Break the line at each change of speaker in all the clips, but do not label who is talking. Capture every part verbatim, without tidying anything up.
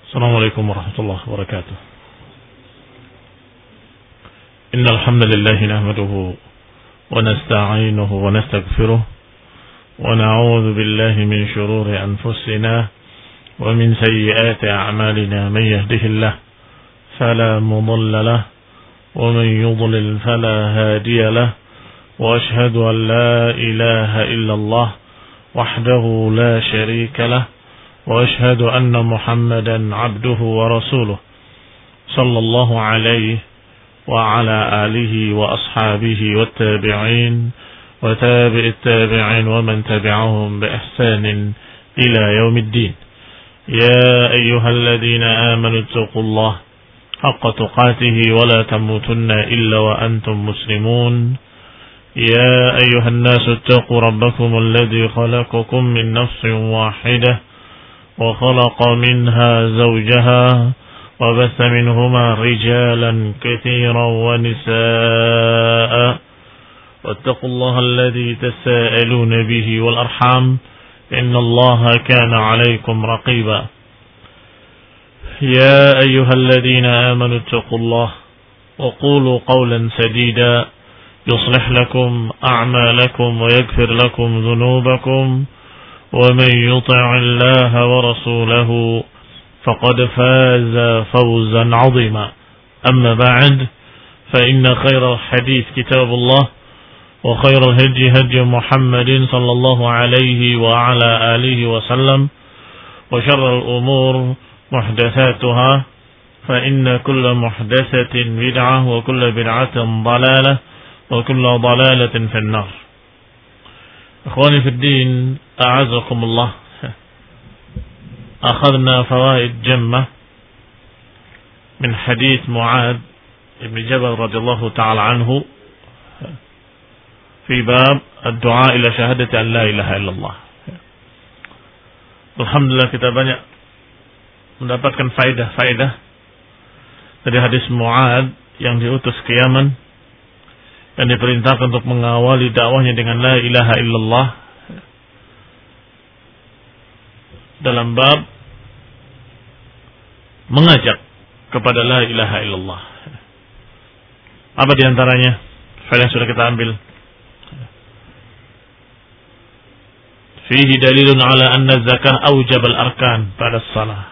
السلام عليكم ورحمة الله وبركاته. إن الحمد لله نحمده ونستعينه ونستغفره ونعوذ بالله من شرور أنفسنا ومن سيئات أعمالنا. من يهده الله فلا مضل له ومن يضلل فلا هادي له وأشهد أن لا إله إلا الله وحده لا شريك له وأشهد أن محمدا عبده ورسوله صلى الله عليه وعلى آله وأصحابه والتابعين وتابع التابعين ومن تبعهم بإحسان إلى يوم الدين. يا أيها الذين آمنوا اتقوا الله حق تقاته ولا تموتن إلا وأنتم مسلمون. يا أيها الناس اتقوا ربكم الذي خلقكم من نفس واحدة وخلق منها زوجها وبث منهما رجالا كثيرا ونساء واتقوا الله الذي تساءلون به والأرحام إن الله كان عليكم رقيبا. يا أيها الذين آمنوا اتقوا الله وقولوا قولا سديدا يصلح لكم أعمالكم ويغفر لكم ذنوبكم ومن يطع الله ورسوله فقد فاز فوزا عظيما. أما بعد فإن خير الحديث كتاب الله وخير الهدي هدي محمد صلى الله عليه وعلى آله وسلم وشر الأمور محدثاتها فإن كل محدثة بدعة وكل بدعة ضلالة وكل ضلالة في النار. أخواني في الدين أعزكم الله. أخذنا فوائد جمة من حديث معاذ بن جبل رضي الله تعالى عنه في باب الدعاء إلى شهادة أن لا إله إلا الله. Alhamdulillah kita banyak mendapatkan faedah-faedah dari hadis Mu'ad yang diutus ke Yaman dan diperintahkan untuk mengawali dakwahnya dengan la ilaha illallah dalam bab mengajak kepada la ilaha illallah. Apa diantaranya faedah yang sudah kita ambil? Fihi dalilun ala anna zakah awjab al-arkan pada salah.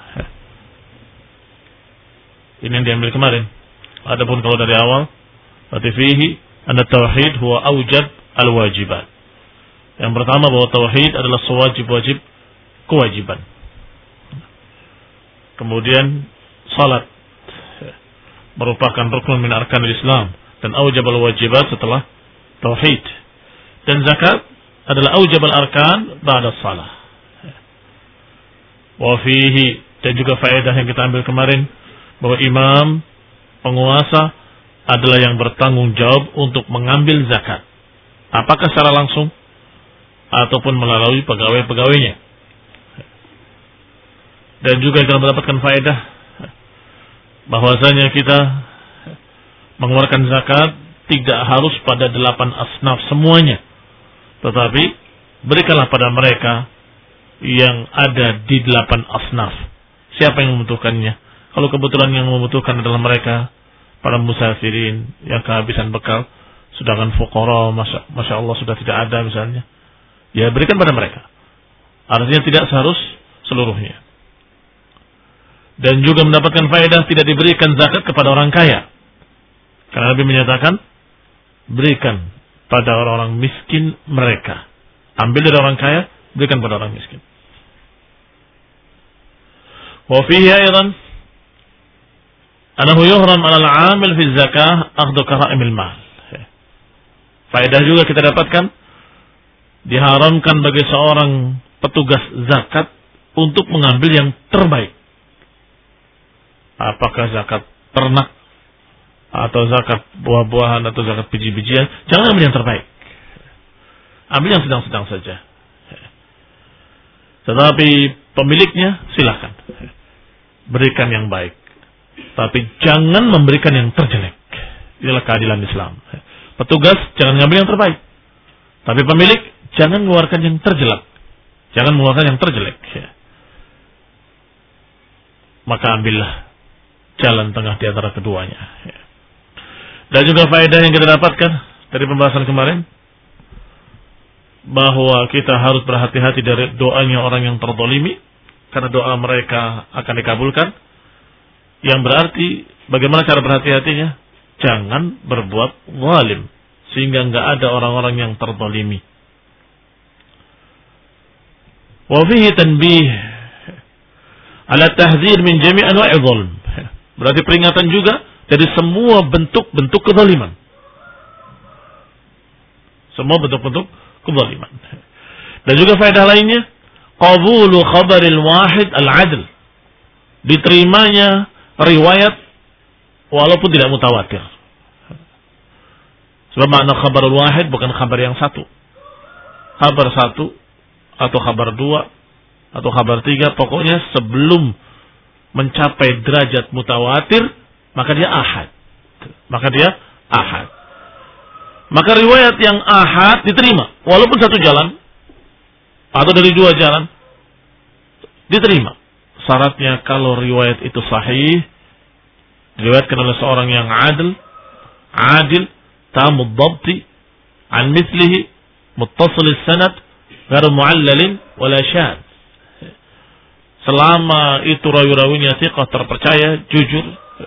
Ini yang diambil kemarin. Adapun kalau dari awal, berarti fihi anna tauhid huwa awjab al-wajibat. Yang pertama bahwa tauhid adalah sewajib-wajib kewajiban. Kemudian salat merupakan rukun min arkanil Islam dan awjab al-wajibat setelah tauhid. Dan zakat adalah awjab al-arkan ba'da salah. Wa fihi, dan juga faedah yang kita ambil kemarin bahwa imam, penguasa adalah yang bertanggung jawab untuk mengambil zakat. Apakah secara langsung ataupun melalui pegawai-pegawainya. Dan juga kita mendapatkan faedah bahwasanya kita mengeluarkan zakat tidak harus pada delapan asnaf semuanya, tetapi berikanlah pada mereka yang ada di delapan asnaf. Siapa yang membutuhkannya? Kalau kebetulan yang membutuhkan adalah mereka para musafirin yang kehabisan bekal, sedangkan fuqara masya, masya Allah sudah tidak ada misalnya, ya berikan pada mereka. Artinya tidak seharus seluruhnya. Dan juga mendapatkan faedah tidak diberikan zakat kepada orang kaya, karena Nabi menyatakan berikan pada orang-orang miskin mereka. Ambil dari orang kaya, berikan pada orang miskin. Wa fihi aidan annahu yuhram 'ala al-'amil fi zakah akhdhu kara'imil mal. Faedah juga kita dapatkan diharamkan bagi seorang petugas zakat untuk mengambil yang terbaik. Apakah zakat ternak atau zakat buah-buahan atau zakat biji-bijian, jangan ambil yang terbaik. Ambil yang sedang-sedang saja. Tetapi pemiliknya silakan berikan yang baik, tapi jangan memberikan yang terjelek. Inilah keadilan Islam. Petugas jangan ngambil yang terbaik, tapi pemilik jangan mengeluarkan yang terjelek. Jangan mengeluarkan yang terjelek. maka ambillah jalan tengah di antara keduanya. Dan juga faedah yang kita dapatkan dari pembahasan kemarin, bahwa kita harus berhati-hati dari doanya orang yang terzalimi, karena doa mereka akan dikabulkan. Yang berarti bagaimana cara berhati-hatinya? Jangan berbuat zalim sehingga enggak ada orang-orang yang terzalimi. Wa fihi tanbih ala tahdzir min jami' anwa'i dzulm. Berarti peringatan juga dari semua bentuk-bentuk kezaliman. Semua bentuk-bentuk kezaliman. Dan juga faedah lainnya, qabulu khabaril wahid al-'adl. Diterimanya riwayat walaupun tidak mutawatir. Sebab makna khabarul wahid bukan kabar yang satu. Kabar satu atau kabar dua atau kabar tiga, pokoknya sebelum mencapai derajat mutawatir maka dia ahad. Maka dia ahad. Maka riwayat yang ahad diterima walaupun satu jalan atau dari dua jalan diterima. Syaratnya kalau riwayat itu sahih, diriwayatkan oleh seorang yang adil, adil, tamud dhabti, an mithlihi, muttasil sanad, ghairu mu'allalin wala syadz. Selama itu rawi-rawinya thiqah, terpercaya, jujur,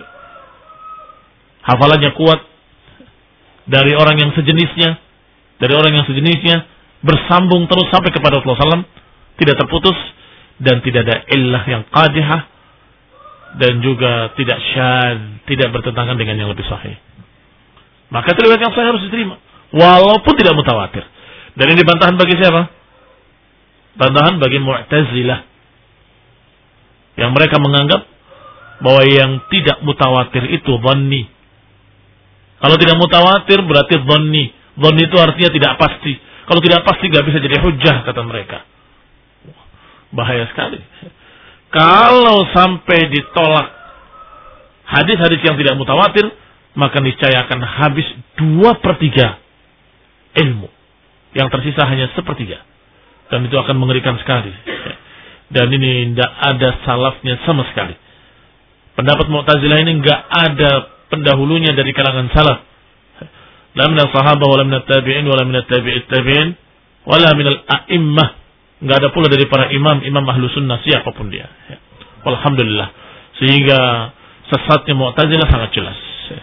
hafalannya kuat, dari orang yang sejenisnya, dari orang yang sejenisnya, bersambung terus sampai kepada Rasulullah shallallahu alaihi wasallam, tidak terputus, dan tidak ada illah yang qadihah, dan juga tidak syadz, tidak bertentangan dengan yang lebih sahih. Maka riwayat yang sahih harus diterima walaupun tidak mutawatir. Dan ini bantahan bagi siapa? Bantahan bagi Mu'tazilah, yang mereka menganggap bahwa yang tidak mutawatir itu dhanni. Kalau tidak mutawatir berarti dhanni. Dhanni itu artinya tidak pasti. Kalau tidak pasti gak bisa jadi hujjah, kata mereka. Bahaya sekali. Kalau sampai ditolak hadis-hadis yang tidak mutawatir, maka niscaya akan habis dua per tiga ilmu. Yang tersisa hanya sepertiga. Dan itu akan mengerikan sekali. Dan ini tidak ada salafnya sama sekali. Pendapat Mu'tazilah ini tidak ada pendahulunya dari kalangan salaf. La minal sahabah, wala minal tabi'in, wala minal tabi'it tabi'in, wala minal a'immah. Enggak ada pula dari para imam, imam ahlu sunnah, siapapun dia. Alhamdulillah. Sehingga sesatnya Mu'tazilah sangat jelas.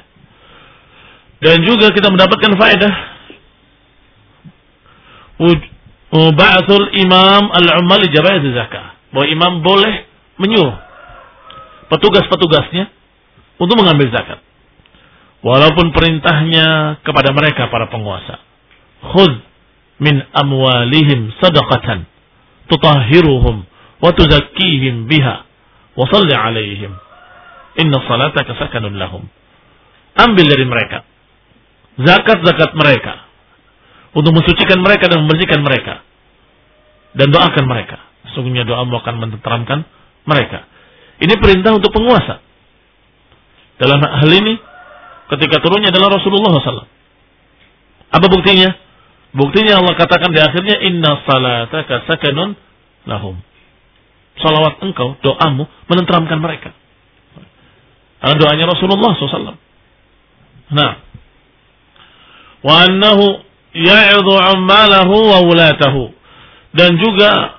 Dan juga kita mendapatkan faedah ba'athul imam al-ummal li jabayat zakah. Bahwa imam boleh menyuruh petugas-petugasnya untuk mengambil zakat. Walaupun perintahnya kepada mereka para penguasa. Khudh min amwalihim sadaqatan tutahhiruhum wa tuzakkihim biha wa shalli alaihim inna salataka sakanun lahum. Ambil dari mereka zakat-zakat mereka untuk mensucikan mereka dan membersihkan mereka, dan doakan mereka. Sesungguhnya doamu akan menenteramkan mereka. Ini perintah untuk penguasa. Dalam hal ini ketika turunnya adalah Rasulullah shallallahu alaihi wasallam. Apa buktinya? Buktinya Allah katakan di akhirnya, inna salataka sakanun lahum. Salawat engkau, doamu menenteramkan mereka. Karena doanya Rasulullah shallallahu alaihi wasallam. Nah, wa annahu ya'idhu ammalahu wa wulatahu. Dan juga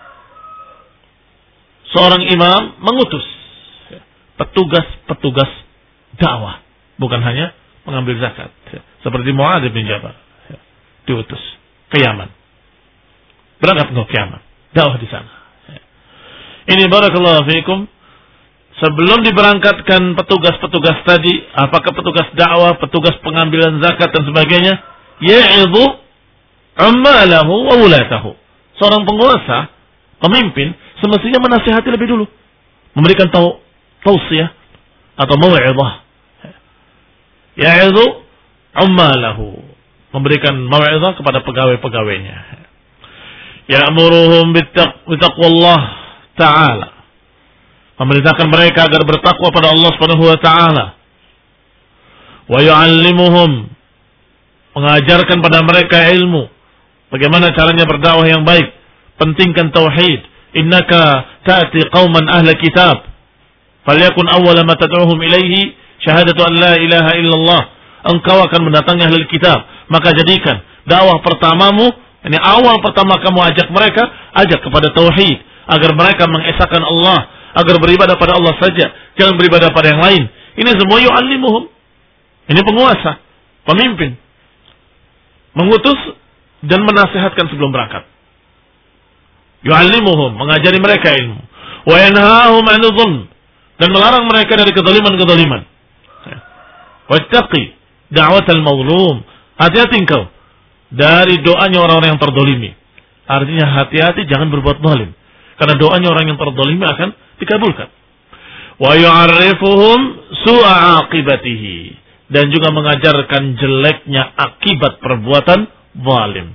seorang imam mengutus petugas-petugas dakwah, bukan hanya mengambil zakat. Seperti Mu'adz bin Jabal, diutus ke Yaman. Berangkat ke Yaman, dakwah di sana. Ini barakallahu fiikum. Sebelum diberangkatkan petugas-petugas tadi, apakah petugas dakwah, petugas pengambilan zakat dan sebagainya, ya'idhu ammalahu wa wulatahu. Seorang penguasa, pemimpin, semestinya menasihati lebih dulu, memberikan tau tausiah atau mau'izah. Ya'idhu ammalahu, memberikan mau'izah kepada pegawai-pegawainya. Ya'muruhum bittaqwallah ta'ala, memerintahkan mereka agar bertakwa pada Allah Subhanahu wa taala. Wa yu'allimuhum, mengajarkan pada mereka ilmu, bagaimana caranya berdakwah yang baik. Pentingkan tauhid. Innaka ta'ti qauman ahla kitab. Falyakun awwala ma tad'uhum ilaihi syahadatu an la ilaha illallah. Engkau akan mendatangi ahli kitab, maka jadikan dakwah pertamamu, ini awal pertama kamu ajak mereka, ajak kepada tauhid, agar mereka mengesahkan Allah, agar beribadah pada Allah saja, jangan beribadah pada yang lain. Ini semua yu'allimuhum. Ini penguasa, pemimpin, mengutus dan menasihatkan sebelum berangkat. Yu'allimuhum, mengajari mereka ilmu. Wa yanhahum 'anil dhulm, dan melarang mereka dari kezaliman-kezaliman. Wattaqi da'watal mazlum, hati-hati engkau dari doanya orang-orang yang terdolimi. Artinya hati-hati jangan berbuat zalim, karena doanya orang yang terdolimi akan dikabulkan. Wa yu'arrifuhum su'a aqibatihi, dan juga mengajarkan jeleknya akibat perbuatan zalim.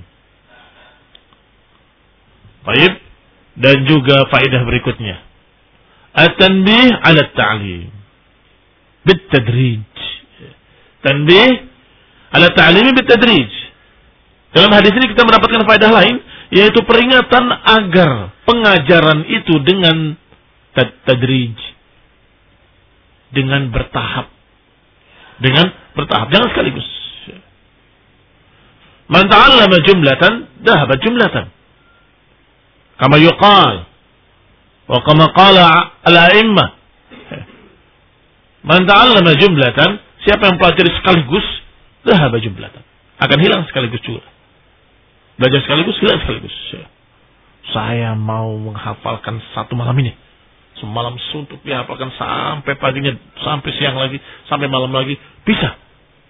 Baik, dan juga faedah berikutnya, at-tanbih 'ala at-ta'lim bit-tadrij. Tanbih 'ala at-ta'lim bit-tadrij. Dalam hadis ini kita mendapatkan faedah lain, yaitu peringatan agar pengajaran itu dengan tadrij, dengan bertahap, dengan bertahap, jangan sekaligus. Man ta'allama jumlatan dhahaba jumlatan, kama yuqal wa kama qala al-a'immah. Man ta'allama jumlatan, siapa yang pelajari sekaligus, dhahaba jumlatan, akan hilang sekaligus juga. Belajar sekaligus, hilang sekaligus. Saya mau menghafalkan satu malam ini, semalam suntuk dihafalkan sampai paginya, sampai siang lagi, sampai malam lagi, bisa.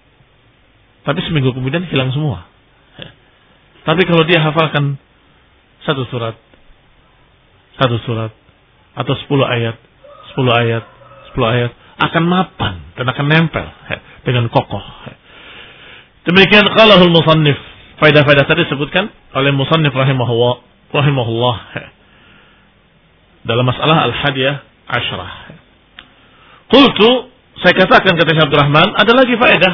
Tapi seminggu kemudian hilang semua. Tapi kalau dia hafalkan satu surat, satu surat, atau sepuluh ayat, sepuluh ayat, sepuluh ayat, akan mapan dan akan nempel dengan kokoh. Demikian qalahul musannif. Faedah-faedah tadi disebutkan oleh musannif rahimahullah, rahimahullah dalam masalah al-hadiyah asyrah. Qultu, saya katakan kata Syekh Abdul Rahman, ada lagi faedah.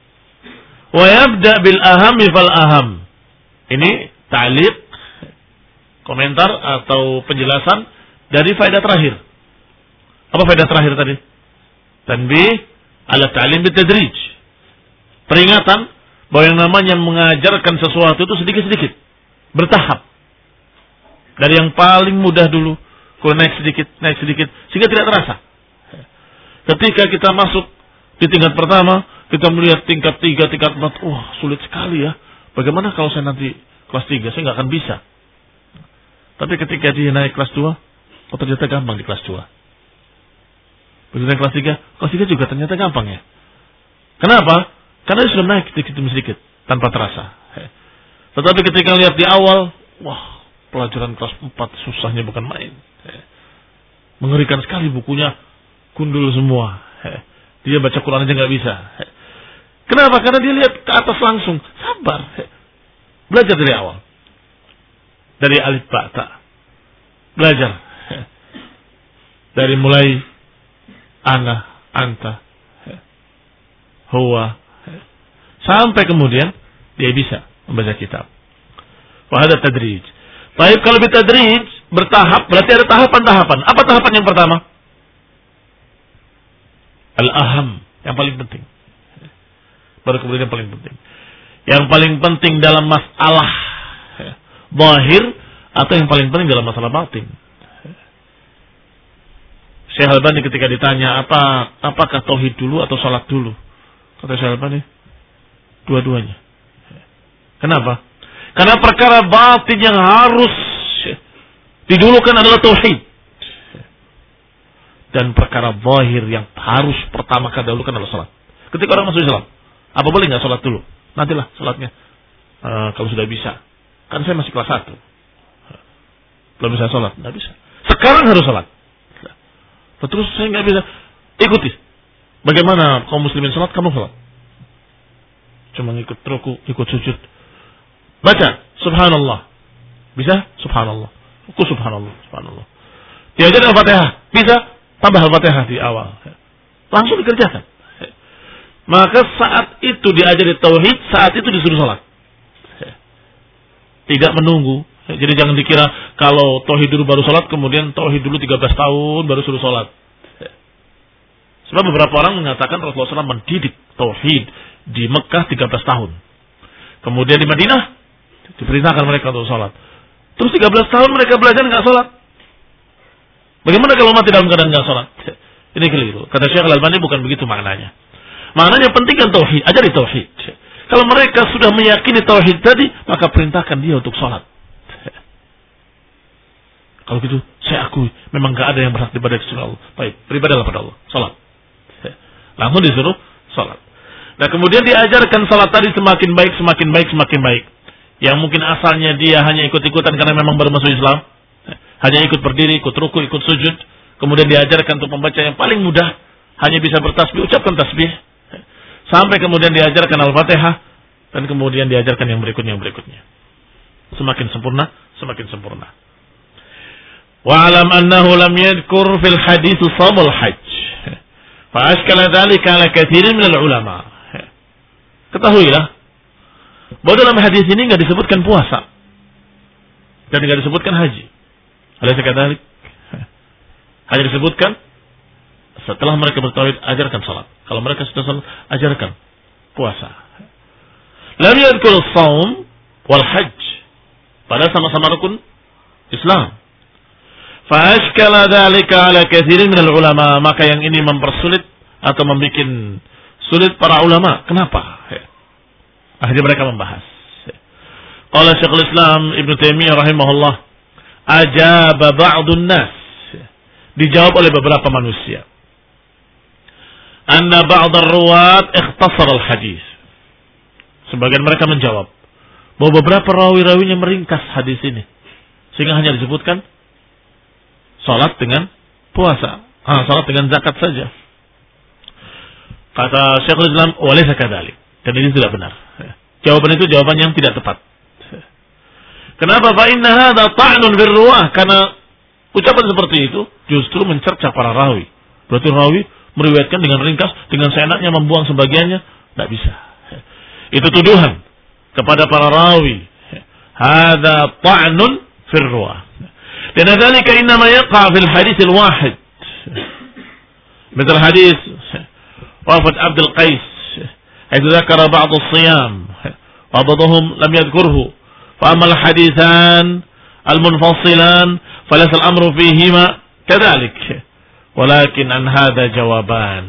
Wa yabda bil ahami fal aham. Ini ta'liq, komentar atau penjelasan dari faedah terakhir. Apa faedah terakhir tadi? Tanbih 'ala ta'lim bitadrij. Peringatan bahwa yang namanya mengajarkan sesuatu itu sedikit-sedikit, bertahap. Dari yang paling mudah dulu, kalau naik sedikit, naik sedikit, sehingga tidak terasa. Ketika kita masuk di tingkat pertama, kita melihat tingkat tiga, tingkat empat, wah sulit sekali ya. Bagaimana kalau saya nanti kelas tiga, saya nggak akan bisa. Tapi ketika dia naik kelas dua, oh ternyata gampang di kelas dua. Begitu naik kelas tiga, kelas tiga juga ternyata gampang ya. Kenapa? Karena dia sudah naik sedikit demi sedikit, tanpa terasa. Tetapi ketika lihat di awal, wah, pelajaran kelas empat susahnya bukan main. Mengerikan sekali bukunya, gundul semua. Dia baca Quran aja nggak bisa. Kenapa? Karena dia lihat ke atas langsung. Sabar. Belajar dari awal. Dari alif ba ta. Belajar. Dari mulai ana, anta, huwa, sampai kemudian dia bisa membaca kitab. Wahada tadrij. Baik, kalau bitadrij bertahap, berarti ada tahapan-tahapan. Apa tahapan yang pertama? Al-aham, yang paling penting. Baru kemudian yang paling penting. Yang paling penting dalam masalah zahir atau yang paling penting dalam masalah batin. Syekh Al-Albani ketika ditanya apa apakah tauhid dulu atau salat dulu? Kata Syekh Al-Albani, dua-duanya. Kenapa? Karena perkara batin yang harus didulukan adalah tauhid. Dan perkara zahir yang harus pertama kali didulukan adalah salat. Ketika orang masuk Islam, apa boleh nggak salat dulu? Nantilah salatnya. Uh, kalau sudah bisa. Kan saya masih kelas satu. Belum bisa salat, nggak bisa. Sekarang harus salat. Terus saya nggak bisa. Ikuti. Bagaimana kaum muslimin salat, kamu salat. Cuma ikut ruku, ikut sujud. Baca subhanallah. Bisa? Subhanallah. Ruku subhanallah, subhanallah. Diajar Al-Fatihah. Bisa? Tambah Al-Fatihah di awal. Langsung dikerjakan. Maka saat itu diajari tauhid, saat itu disuruh salat. Tidak menunggu. Jadi jangan dikira kalau tauhid dulu baru salat, kemudian tauhid dulu tiga belas tahun baru suruh salat. Sebab beberapa orang mengatakan Rasulullah shallallahu alaihi wasallam mendidik tauhid di Mekah tiga belas tahun. Kemudian di Madinah diperintahkan mereka untuk sholat. Terus tiga belas tahun mereka belajar nggak sholat. Bagaimana kalau mati dalam keadaan nggak sholat? Ini keliru. Kata Syekh Al-Albani bukan begitu maknanya. Maknanya pentingkan tauhid, ajari tauhid. Kalau mereka sudah meyakini tauhid tadi, maka perintahkan dia untuk sholat. Kalau gitu, saya akui memang nggak ada yang berhak beribadah kecuali Allah. Baik, beribadahlah pada Allah, sholat. Langsung disuruh sholat. Nah kemudian diajarkan sholat tadi semakin baik, semakin baik, semakin baik. Yang mungkin asalnya dia hanya ikut-ikutan karena memang baru masuk Islam. Hanya ikut berdiri, ikut ruku, ikut sujud. Kemudian diajarkan untuk membaca yang paling mudah. Hanya bisa bertasbih, ucapkan tasbih. Sampai kemudian diajarkan Al-Fatihah. Dan kemudian diajarkan yang berikutnya, yang berikutnya. Semakin sempurna, semakin sempurna. Wa'alam annahu lam yadhkur fil hadits shamul hajj. Fa'ashkala dhalika ala katsirin minal ulama. Ketahuilah bahwa dalam hadis ini enggak disebutkan puasa dan enggak disebutkan haji. Alaysa kadzalik? Hanya disebutkan setelah mereka bertauhid ajarkan salat. Kalau mereka sudah salat ajarkan puasa. Lam yadhkur shaum wal hajj. Padahal sama-sama rukun Islam. Fa'ashkala dzalika ala katsirin minal ulama, maka yang ini mempersulit atau membuat sulit para ulama. Kenapa? Akhirnya mereka membahas. Qala Syekhul Islam Ibnu Taimiyah rahimahullah, ajaba ba'dun nas. Dijawab oleh beberapa manusia. Anna ba'd ar-ruwat ikhtasara al-hadis. Sebagian mereka menjawab bahwa beberapa rawi-rawinya meringkas hadis ini sehingga hanya disebutkan salat dengan puasa, ah, salat dengan zakat saja. Kata Syekhul Islam, walaysa kadzalik. Dan ini tidak benar. Jawaban itu jawaban yang tidak tepat. Kenapa? Fa inna hadza ta'nun birruwah. Karena ucapan seperti itu justru mencerca para rawi. Berarti rawi meriwayatkan dengan ringkas, dengan seenaknya membuang sebagiannya, tidak bisa. Itu tuduhan kepada para rawi. Hadza ta'nun firruwah. Dan dzalika innama yaqa fil hadits al-wahid. Misal hadis wafat Abdul Qais, حيث ذكر بعض الصيام وبعضهم لم يذكره. فأما الحديثان المنفصلان فليس الأمر فيهما كذلك ولكن عن هذا جوابان.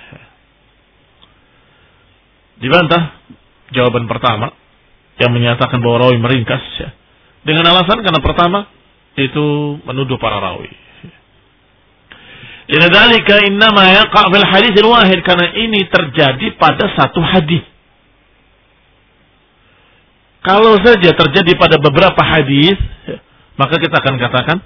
Dibantah jawaban pertama yang menyatakan bahwa rawi meringkas dengan alasan karena pertama itu menuduh para rawi. Lidzalika innama yaqa' fil haditsil wahid, karena ini terjadi pada satu hadis. Kalau saja terjadi pada beberapa hadis, maka kita akan katakan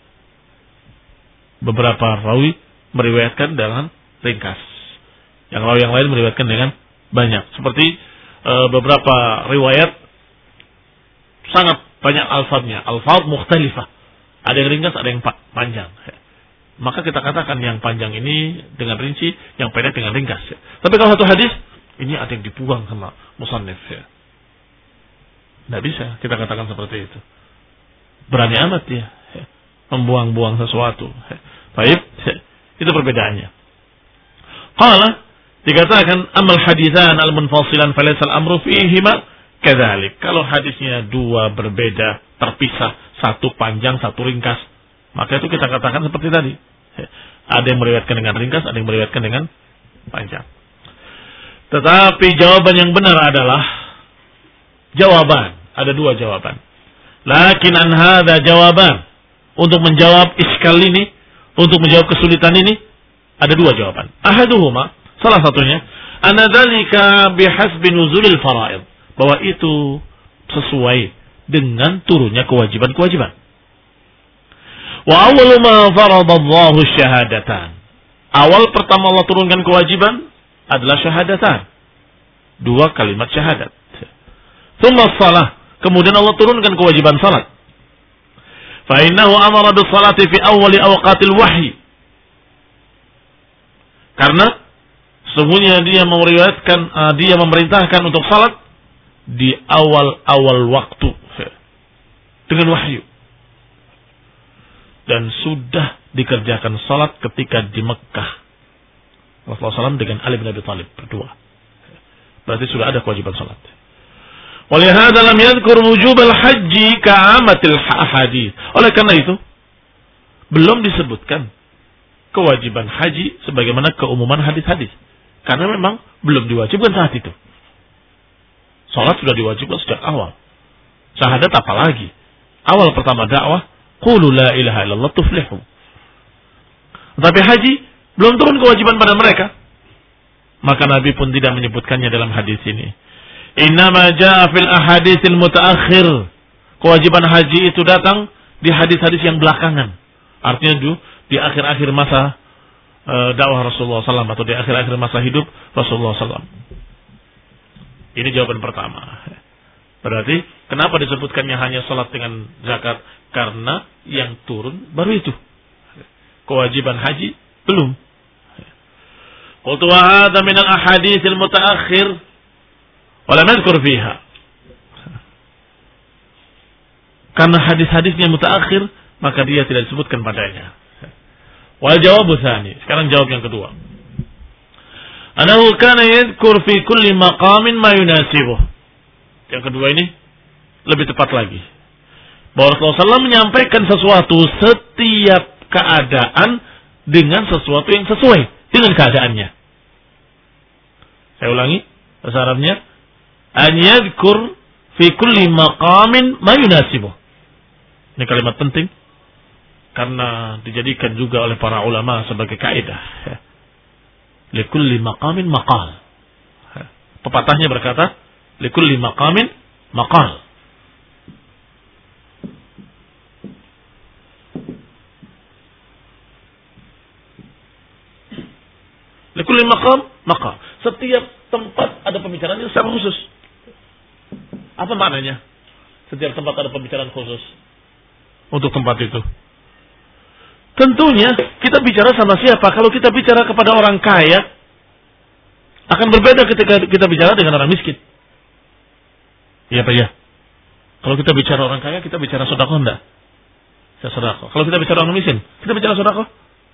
beberapa rawi meriwayatkan dengan ringkas. Yang rawi yang lain meriwayatkan dengan banyak. Seperti e, beberapa riwayat sangat banyak alfadznya, alfadz mukhtalifah. Ada yang ringkas, ada yang panjang. Maka kita katakan yang panjang ini dengan rinci, yang pendek dengan ringkas. Tapi kalau satu hadis, ini ada yang dibuang sama musannif. Ya. Tidak bisa kita katakan seperti itu. Berani amat dia ya, membuang-buang sesuatu. Ya. Baik, ya. Itu perbedaannya. Qala, dikatakan amal hadithan al-munfasilan falaisal amru fihima kadzalik. Kalau hadisnya dua berbeda, terpisah, satu panjang, satu ringkas, maka itu kita katakan seperti tadi. Ada yang meriwayatkan dengan ringkas, ada yang meriwayatkan dengan panjang. Tetapi jawaban yang benar adalah jawaban. Ada dua jawaban. Lakin an hadza jawaban. Untuk menjawab iskal ini, untuk menjawab kesulitan ini, ada dua jawaban. Ahaduhuma, salah satunya, anna dzalika bihasbi nuzulil faraid. Bahwa itu sesuai dengan turunnya kewajiban-kewajiban. Wa awwalu ma faradallahu syahadatan. Awal pertama Allah turunkan kewajiban adalah syahadatan. Dua kalimat syahadat. Tsumma shalah. Kemudian Allah turunkan kewajiban salat. Fa innahu amara bis salati fi awwali awqatil wahyi. Karena sesungguhnya dia meriwayatkan, dia memerintahkan untuk salat di awal-awal waktu dengan wahyu. Dan sudah dikerjakan salat ketika di Mekah. Rasulullah shallallahu alaihi wasallam dengan Ali bin Abi Thalib berdua. Berarti sudah ada kewajiban salat. Walihada lam yadhkur wujub al-haji ka'amatil ahadits. Oleh karena itu, belum disebutkan kewajiban haji sebagaimana keumuman hadis-hadis. Karena memang belum diwajibkan saat itu. Salat sudah diwajibkan sejak awal. Syahadat apalagi? Awal pertama dakwah, qulu la ilaha illallah tuflihu. Tapi haji belum turun kewajiban pada mereka. Maka Nabi pun tidak menyebutkannya dalam hadis ini. Innama jaa fil ahaditsil mutaakhir. Kewajiban haji itu datang di hadis-hadis yang belakangan. Artinya itu di akhir-akhir masa uh, dakwah Rasulullah shallallahu alaihi wasallam atau di akhir-akhir masa hidup Rasulullah shallallahu alaihi wasallam. Ini jawaban pertama. Berarti kenapa disebutkannya hanya salat dengan zakat? Karena yang turun baru itu. Kewajiban haji belum. Qultu wa hadha min al-ahaditsil mutaakhir wa lam yadhkur fiha. Karena hadis-hadisnya mutaakhir, maka dia tidak disebutkan padanya. Wal jawabu tsani. Sekarang jawab yang kedua. Anahu kana yadhkur fi kulli maqamin ma yunasibuh. Yang kedua ini lebih tepat lagi. Bahwa Rasulullah shallallahu alaihi wasallam menyampaikan sesuatu setiap keadaan dengan sesuatu yang sesuai dengan keadaannya. Saya ulangi bahasa Arabnya, an yadhkur fi kulli maqamin ma yunasibuh. Ini kalimat penting karena dijadikan juga oleh para ulama sebagai kaidah. Li kulli maqamin maqal. Pepatahnya berkata, li kulli maqamin maqal. Likulli maqam maqal. Setiap tempat ada pembicaraan yang secara khusus. Apa maknanya? Setiap tempat ada pembicaraan khusus untuk tempat itu. Tentunya kita bicara sama siapa? Kalau kita bicara kepada orang kaya, akan berbeda ketika kita bicara dengan orang miskin. Iya Pak ya. Kalau kita bicara orang kaya, kita bicara sedekah enggak? Sedekah. Kalau kita bicara orang miskin, kita bicara sedekah.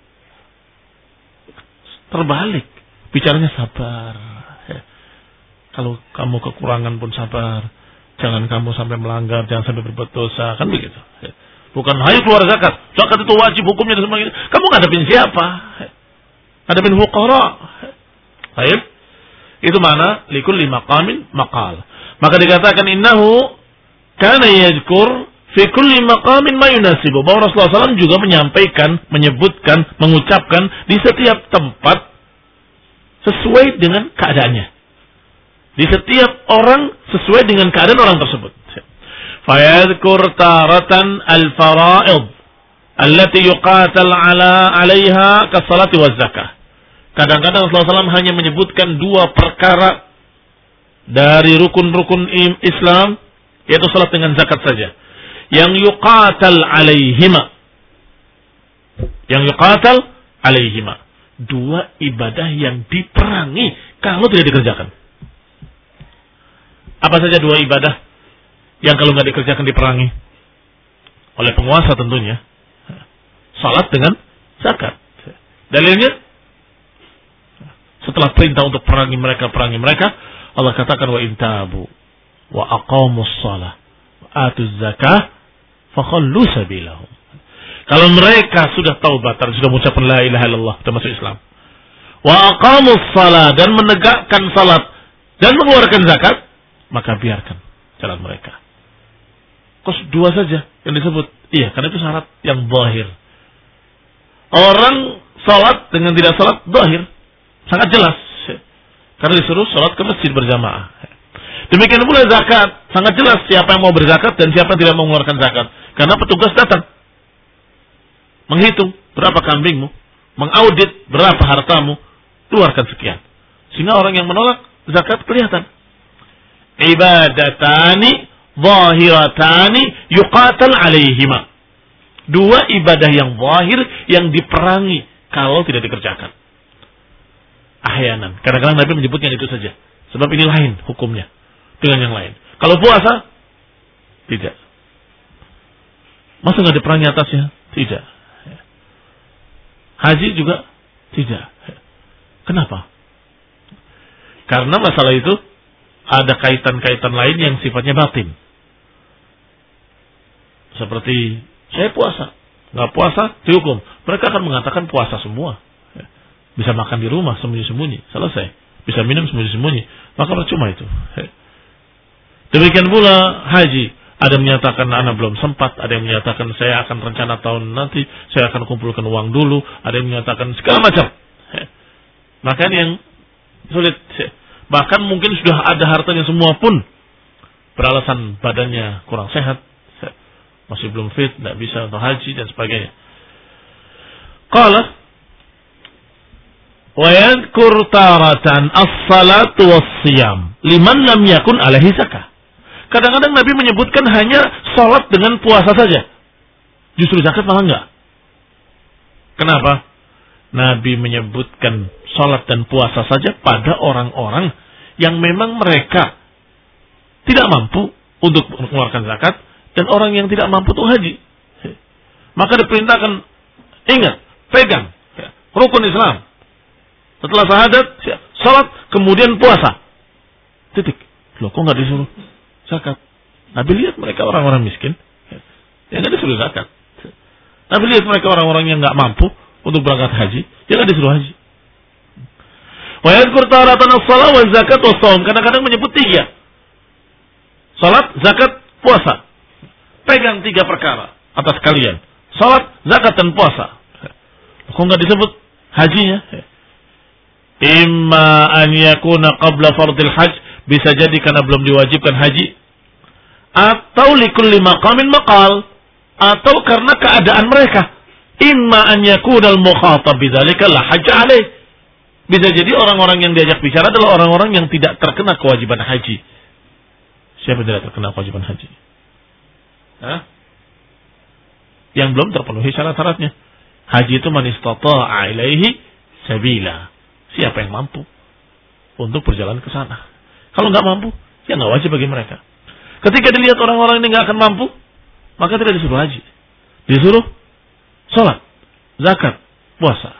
Terbalik, bicaranya sabar. Ya. Kalau kamu kekurangan pun sabar. Jangan kamu sampai melanggar, jangan sampai berbuat dosa, kan begitu. Ya. Bukan hayu keluar zakat. Zakat itu wajib hukumnya dan sebagainya. Kamu ngadepin siapa? Ya. Ngadepin fuqara. Baik. Itu mana? Likulli maqamin maqal. Maka dikatakan innahu kana yadhkur fi kulli maqamin ma yunasibu. Bahwa Rasulullah shallallahu alaihi wasallam juga menyampaikan, menyebutkan, mengucapkan di setiap tempat sesuai dengan keadaannya. Di setiap orang sesuai dengan keadaan orang tersebut. Fayadhkur taratan al-fara'id allati yuqatal ala 'alaiha kas-salati waz-zakah. Kadang-kadang Rasulullah shallallahu alaihi wasallam hanya menyebutkan dua perkara dari rukun-rukun Islam, yaitu salat dengan zakat saja. Yang yuqatal alaihima. Yang yuqatal alaihima. Dua ibadah yang diperangi kalau tidak dikerjakan. Apa saja dua ibadah yang kalau nggak dikerjakan diperangi? Oleh penguasa tentunya. Salat dengan zakat. Dalilnya, setelah perintah untuk perangi mereka, perangi mereka, Allah katakan wa intabu wa aqamus shalah wa atuz zakah fakhallu sabilahum. Kalau mereka sudah taubat dan sudah mengucapkan la ilaha illallah, sudah masuk Islam. Wa aqamus shalah, dan menegakkan salat dan mengeluarkan zakat, maka biarkan jalan mereka. Kos dua saja yang disebut. Iya, karena itu syarat yang zahir. Orang salat dengan tidak salat zahir, sangat jelas. Karena disuruh salat ke masjid berjamaah. Demikian pula zakat, sangat jelas siapa yang mau berzakat dan siapa yang tidak mau mengeluarkan zakat. Karena petugas datang menghitung berapa kambingmu, mengaudit berapa hartamu, keluarkan sekian. Sehingga orang yang menolak zakat kelihatan. Ibadatani zahiratani yuqatal alaihima. Dua ibadah yang zahir yang diperangi kalau tidak dikerjakan. Ahyanan. Kadang-kadang Nabi menyebutnya itu saja. Sebab ini lain hukumnya dengan yang lain. Kalau puasa, tidak. Masa nggak diperangi atasnya? Tidak. Haji juga tidak. Kenapa? Karena masalah itu ada kaitan-kaitan lain yang sifatnya batin. Seperti saya puasa, nggak puasa dihukum. Mereka akan mengatakan puasa semua. Bisa makan di rumah sembunyi-sembunyi, selesai. Bisa minum sembunyi-sembunyi, maka percuma itu. Demikian pula haji. Ada yang menyatakan anak belum sempat, ada yang menyatakan saya akan rencana tahun nanti, saya akan kumpulkan uang dulu, ada yang menyatakan segala macam. Bahkan yang sulit, bahkan mungkin sudah ada hartanya semua pun beralasan badannya kurang sehat, masih belum fit, tidak bisa untuk haji dan sebagainya. Qala wa yadhkur taratan as-salatu was-siyam liman lam yakun alaihi zakah. Kadang-kadang Nabi menyebutkan hanya sholat dengan puasa saja. Justru zakat malah enggak. Kenapa? Nabi menyebutkan sholat dan puasa saja pada orang-orang yang memang mereka tidak mampu untuk mengeluarkan zakat dan orang yang tidak mampu untuk haji. Maka diperintahkan, ingat, pegang rukun Islam. Setelah syahadat, sholat, kemudian puasa. Titik. Loh, kok enggak disuruh zakat? Nabi lihat mereka orang-orang miskin, ya nggak disuruh zakat. Nabi lihat mereka orang-orang yang nggak mampu untuk berangkat haji, ya nggak disuruh haji. Wa yadhkur taratan as-shalah wa zakat wa shaum. Kadang-kadang menyebut tiga. Salat, zakat, puasa. Pegang tiga perkara atas kalian. Salat, zakat dan puasa. Kok nggak disebut hajinya? Imma an yakuna qabla fardil hajj, bisa jadi karena belum diwajibkan haji, atau likulli maqamin maqal, atau karena keadaan mereka. Imma an yakuna al-mukhatab bidzalika la hajj alaih. Bisa jadi orang-orang yang diajak bicara adalah orang-orang yang tidak terkena kewajiban haji. Siapa yang tidak terkena kewajiban haji? Hah? Yang belum terpenuhi syarat-syaratnya. Haji itu man istata'a ilaihi sabila. Siapa yang mampu untuk berjalan ke sana. Kalau nggak mampu, ya nggak wajib bagi mereka. Ketika dilihat orang-orang ini nggak akan mampu, maka tidak disuruh haji. Disuruh sholat, zakat, puasa.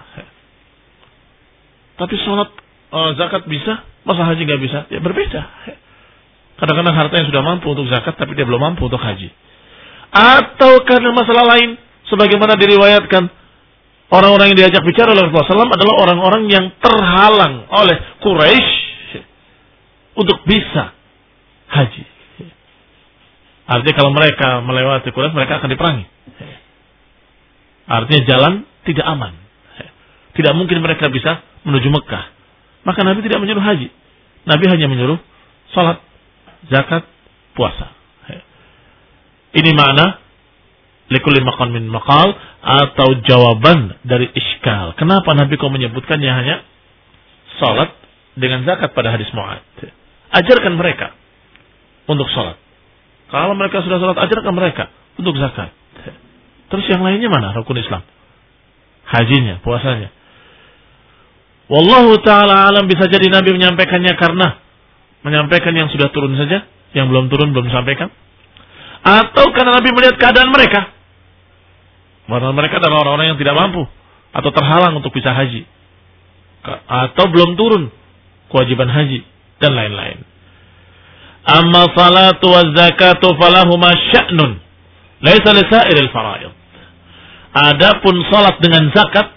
Tapi sholat, uh, zakat bisa, masa haji nggak bisa? Ya berbeda. Kadang-kadang hartanya sudah mampu untuk zakat, tapi dia belum mampu untuk haji. Atau karena masalah lain, sebagaimana diriwayatkan, orang-orang yang diajak bicara oleh Rasulullah shallallahu alaihi wasallam adalah orang-orang yang terhalang oleh Quraisy untuk bisa haji. Artinya kalau mereka melewati Quraisy, mereka akan diperangi. Artinya jalan tidak aman. Tidak mungkin mereka bisa menuju Mekah. Maka Nabi tidak menyuruh haji. Nabi hanya menyuruh salat, zakat, puasa. Ini makna likulli maqam min maqal, atau jawaban dari iskal. Kenapa Nabi kau menyebutkannya hanya salat dengan zakat pada hadis Mu'ad? Ajarkan mereka untuk salat. Kalau mereka sudah salat, ajarkan mereka untuk zakat. Terus yang lainnya mana rukun Islam? Hajinya, puasanya. Wallahu ta'ala alam, bisa jadi Nabi menyampaikannya karena menyampaikan yang sudah turun saja, yang belum turun belum disampaikan. Atau karena Nabi melihat keadaan mereka. Karena mereka adalah orang-orang yang tidak mampu atau terhalang untuk bisa haji. Atau belum turun kewajiban haji dan lain-lain. Amma salatu wa zakatu falahuma sya'nun laisa lisairil fara'id. Adapun salat dengan zakat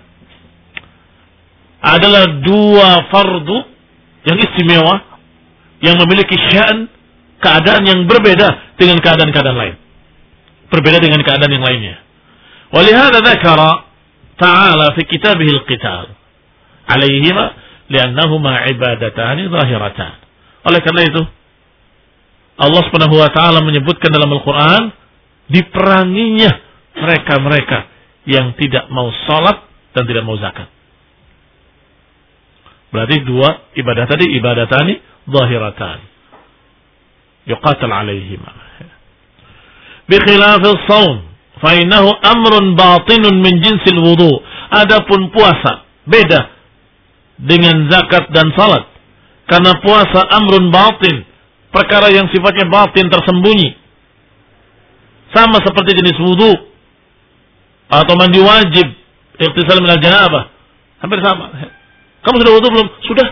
adalah dua fardu yang istimewa, yang memiliki sya'n, keadaan yang berbeda dengan keadaan-keadaan lain. Berbeda dengan keadaan yang lainnya. Walihada dzakara ta'ala fi kitabih al-qital alaihima liannahuma ibadatani zahiratan. Oleh karena itu Allah Subhanahu wa taala menyebutkan dalam Al-Qur'an diperanginya mereka-mereka yang tidak mau salat dan tidak mau zakat. Berarti dua ibadah tadi ibadatani zahiratan. Yuqatal alaihima. Bi khilafis shaum fa innahu amrun batinun min jinsil wudu. Adapun puasa beda dengan zakat dan salat. Karena puasa amrun batin, perkara yang sifatnya batin, tersembunyi. Sama seperti jenis wudu atau mandi wajib, ightisal minal janabah. Hampir sama. Kamu sudah wudu belum? Sudah.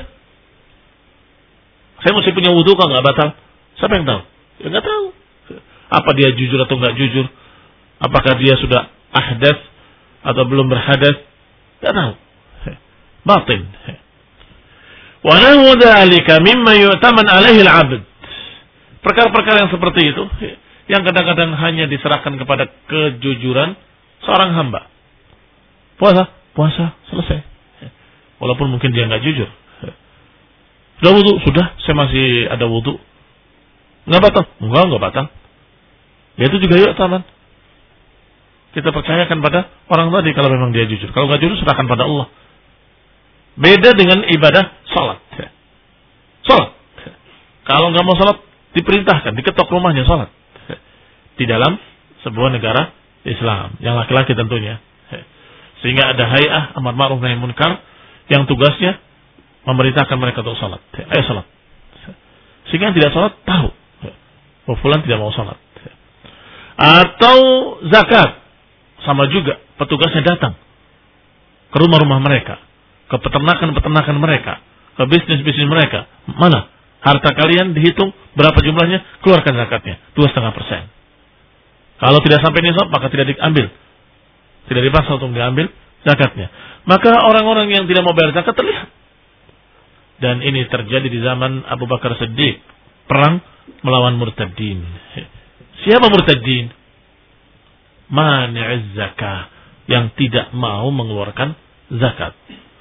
Saya masih punya wudu kok nggak batal. Siapa yang tahu? Ya nggak tahu. Apa dia jujur atau nggak jujur? Apakah dia sudah ahdas atau belum berhadas? Nggak tahu. Batin. Wa nahu dzalika mimma yu'taman alaihi al-'abd. Perkara-perkara yang seperti itu yang kadang-kadang hanya diserahkan kepada kejujuran seorang hamba. Puasa, puasa, selesai. Walaupun mungkin dia nggak jujur. Sudah wudu, sudah, saya masih ada wudu. Nggak batal? Enggak, nggak batal. Ya itu juga yuk taman. Kita percayakan pada orang tadi kalau memang dia jujur. Kalau nggak jujur, serahkan pada Allah. Beda dengan ibadah salat. Salat. Kalau nggak mau salat, diperintahkan, diketok rumahnya salat. Di dalam sebuah negara Islam, yang laki-laki tentunya. Sehingga ada hay'ah amar ma'ruf nahi munkar yang tugasnya memerintahkan mereka untuk salat. Ayo salat. Sehingga yang tidak salat tahu bahwa fulan tidak mau salat. Atau zakat, sama juga petugasnya datang ke rumah-rumah mereka, ke peternakan-peternakan mereka, ke bisnis-bisnis mereka. Mana harta kalian dihitung berapa jumlahnya, keluarkan zakatnya dua setengah persen. Kalau tidak sampai nisab maka tidak diambil, tidak dipaksa untuk diambil zakatnya. Maka orang-orang yang tidak mau bayar zakat terlihat. Dan ini terjadi di zaman Abu Bakar Siddiq, perang melawan murtadin. Siapa murtadin? Mani'iz zakah, yang tidak mau mengeluarkan zakat.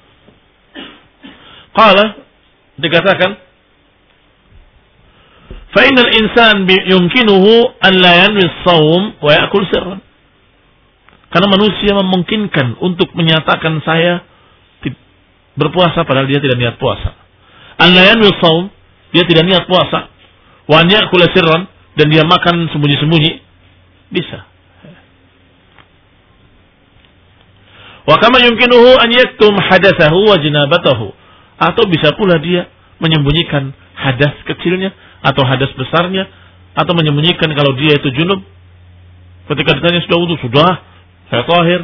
Qala, dikatakan, fa innal insan yumkinuhu an la yanwi as-shaum wa ya'kul sirran. Karena manusia memungkinkan untuk menyatakan saya berpuasa padahal dia tidak niat puasa. An la yanwi as-shaum, dia tidak niat puasa, wa an ya'kul sirran, dan dia makan sembunyi-sembunyi, bisa. Wa kama yumkinuhu an yaktum hadatsahu wa janabatahu, atau bisa pula dia menyembunyikan hadas kecilnya atau hadas besarnya, atau menyembunyikan kalau dia itu junub. Ketika ditanya sudah wudu, sudah, saya tahir.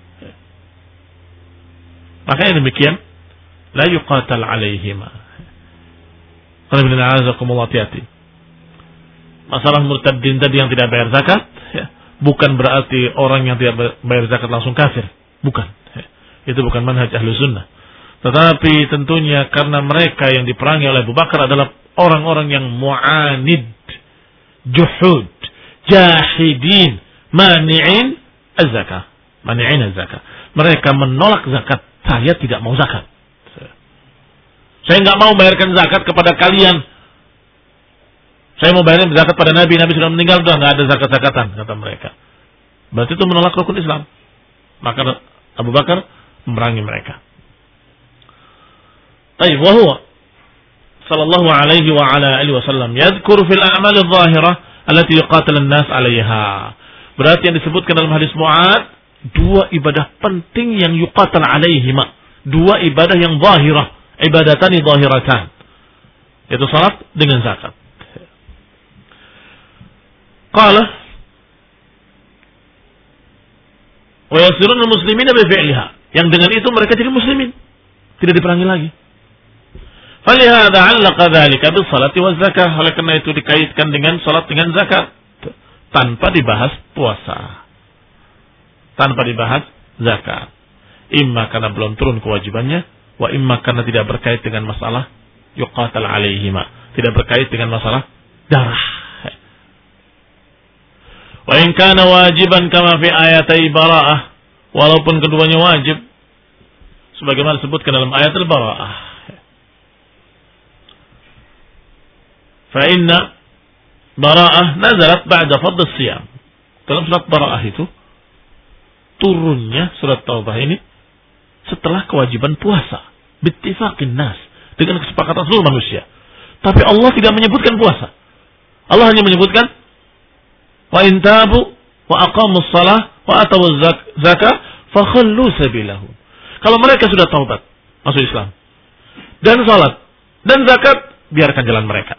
Makanya demikian, la yuqatal alaihima. Hati-hati. Masalah murtadin tadi yang tidak bayar zakat, ya, bukan berarti orang yang tidak bayar zakat langsung kafir. Bukan. Itu bukan manhaj ahlu sunnah. Tetapi tentunya karena mereka yang diperangi oleh Abu Bakar adalah orang-orang yang mu'anid, juhud, jahidin, mani'in az-zakah. Mani'in az-zakah. Mereka menolak zakat. Saya tidak mau zakat. Saya nggak mau bayarkan zakat kepada kalian. Saya mau bayarkan zakat pada Nabi. Nabi sudah meninggal, sudah nggak ada zakat-zakatan, kata mereka. Berarti itu menolak rukun Islam. Maka Abu Bakar memerangi mereka. Baik, wa huwa sallallahu alaihi wa ala alihi wasallam yadhkuru fil a'mal adh-dhahirah allati yuqatil an-nas 'alayha. Berarti yang disebutkan dalam hadis Mu'adz, dua ibadah penting yang yuqatal 'alaihima, dua ibadah yang zahirah, ibadatani zahiratan, yaitu salat dengan zakat. Qala wa yasiruna muslimina bi fi'liha, yang dengan itu mereka jadi muslimin, tidak diperangi lagi. Falihada 'allaqa dzalika bis salati waz zakah, oleh karena itu dikaitkan dengan salat dengan zakat tanpa dibahas puasa, tanpa dibahas zakat. Imma karena belum turun kewajibannya, wa imma karena tidak berkait dengan masalah yuqatal alaihima, tidak berkait dengan masalah darah. Wa in kana wajiban kama fi ayatai bara'ah, walaupun keduanya wajib sebagaimana disebutkan dalam ayat al-bara'ah. Fa inna bara'ah nazalat ba'da fardh as-siyam. Dalam surat bara'ah itu turunnya surat Taubah ini setelah kewajiban puasa, bittifaqin nas, dengan kesepakatan seluruh manusia. Tapi Allah tidak menyebutkan puasa. Allah hanya menyebutkan wa in tabu wa aqamus shalah wa atawuz zakah fakhallu sabilahum. Kalau mereka sudah taubat, masuk Islam, dan salat dan zakat, biarkan jalan mereka.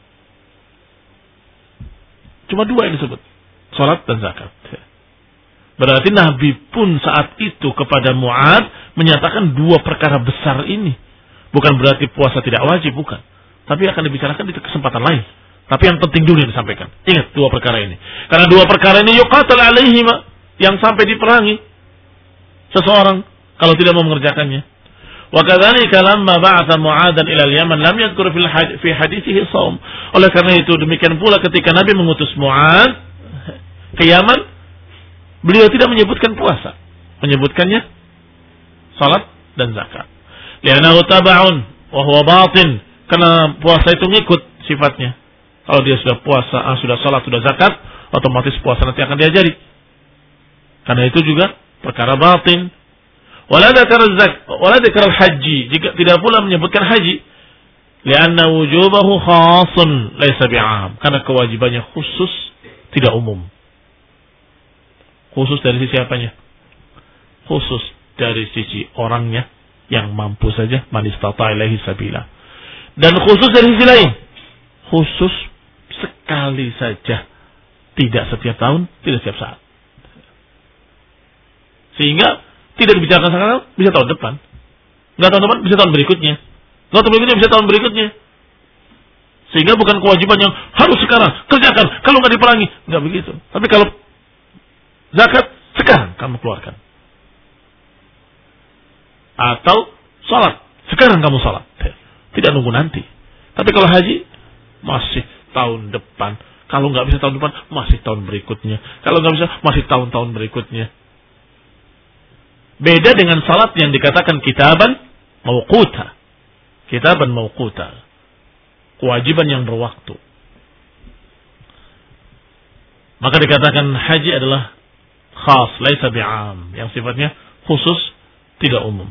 Cuma dua yang disebut, salat dan zakat. Berarti Nabi pun saat itu kepada Mu'ad menyatakan dua perkara besar ini. Bukan berarti puasa tidak wajib, bukan. Tapi akan dibicarakan di kesempatan lain. Tapi yang penting dulu yang disampaikan. Ingat dua perkara ini. Karena dua perkara ini yuqatal alaihima, yang sampai diperangi seseorang kalau tidak mau mengerjakannya. Wa kadzalika lamma ba'atha Mu'adan ila al-Yaman lam yadhkur fil hadits fi hadithihi shaum. Oleh karena itu demikian pula ketika Nabi mengutus Mu'ad ke Yaman, beliau tidak menyebutkan puasa, menyebutkannya salat dan zakat. Li'annahu tab'un wa huwa batin, karena puasa itu ngikut sifatnya. Kalau dia sudah puasa, ah, sudah salat, sudah zakat, otomatis puasa nanti akan diajari. Karena itu juga perkara batin. Wala dzakara zak, wala dzakara haji, jika tidak pula menyebutkan haji, li'anna wujubahu khasun laisa bi'am, karena kewajibannya khusus, tidak umum. Khusus dari sisi apanya? Khusus dari sisi orangnya yang mampu saja, man istata'a ilaihi sabila. Dan khusus dari sisi lain, khusus sekali saja, tidak setiap tahun, tidak setiap saat. Sehingga tidak dibicarakan sekarang, bisa tahun depan. Nggak tahun depan, bisa tahun berikutnya. Nggak tahun berikutnya, bisa tahun berikutnya. Sehingga bukan kewajiban yang harus sekarang, kerjakan. Kalau nggak diperangi, nggak begitu. Tapi kalau zakat, sekarang kamu keluarkan. Atau salat, sekarang kamu salat. Tidak nunggu nanti. Tapi kalau haji, masih tahun depan. Kalau nggak bisa tahun depan, masih tahun berikutnya. Kalau nggak bisa, masih tahun-tahun berikutnya. Beda dengan salat yang dikatakan kitaban mauquta. Kitaban mauquta. Kewajiban yang berwaktu. Maka dikatakan haji adalah khas, laisa bi'am. Yang sifatnya khusus, tidak umum.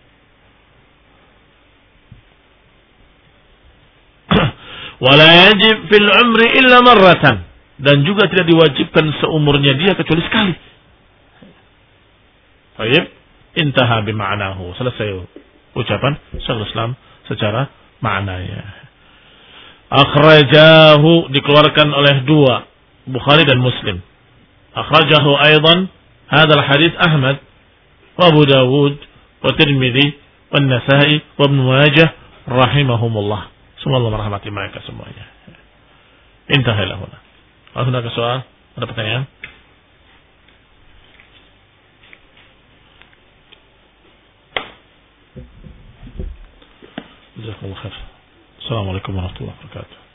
Wala yajib fil umri illa marratan. Dan juga tidak diwajibkan seumurnya dia kecuali sekali. Baik, intaha bima'nahu. Selesai ucapan Syekhul Islam secara maknanya. Akhrajahu, dikeluarkan oleh dua, Bukhari dan Muslim. Akhrajahu aidan hadzal hadits Ahmad wa Abu Dawud wa Tirmidzi wa An-Nasa'i wa Ibnu Majah rahimahumullah. Semoga Allah merahmati mereka semuanya. Intaha lahuna. Ada soal? Ada pertanyaan? Jazakumullah khair. Assalamualaikum warahmatullahi wabarakatuh.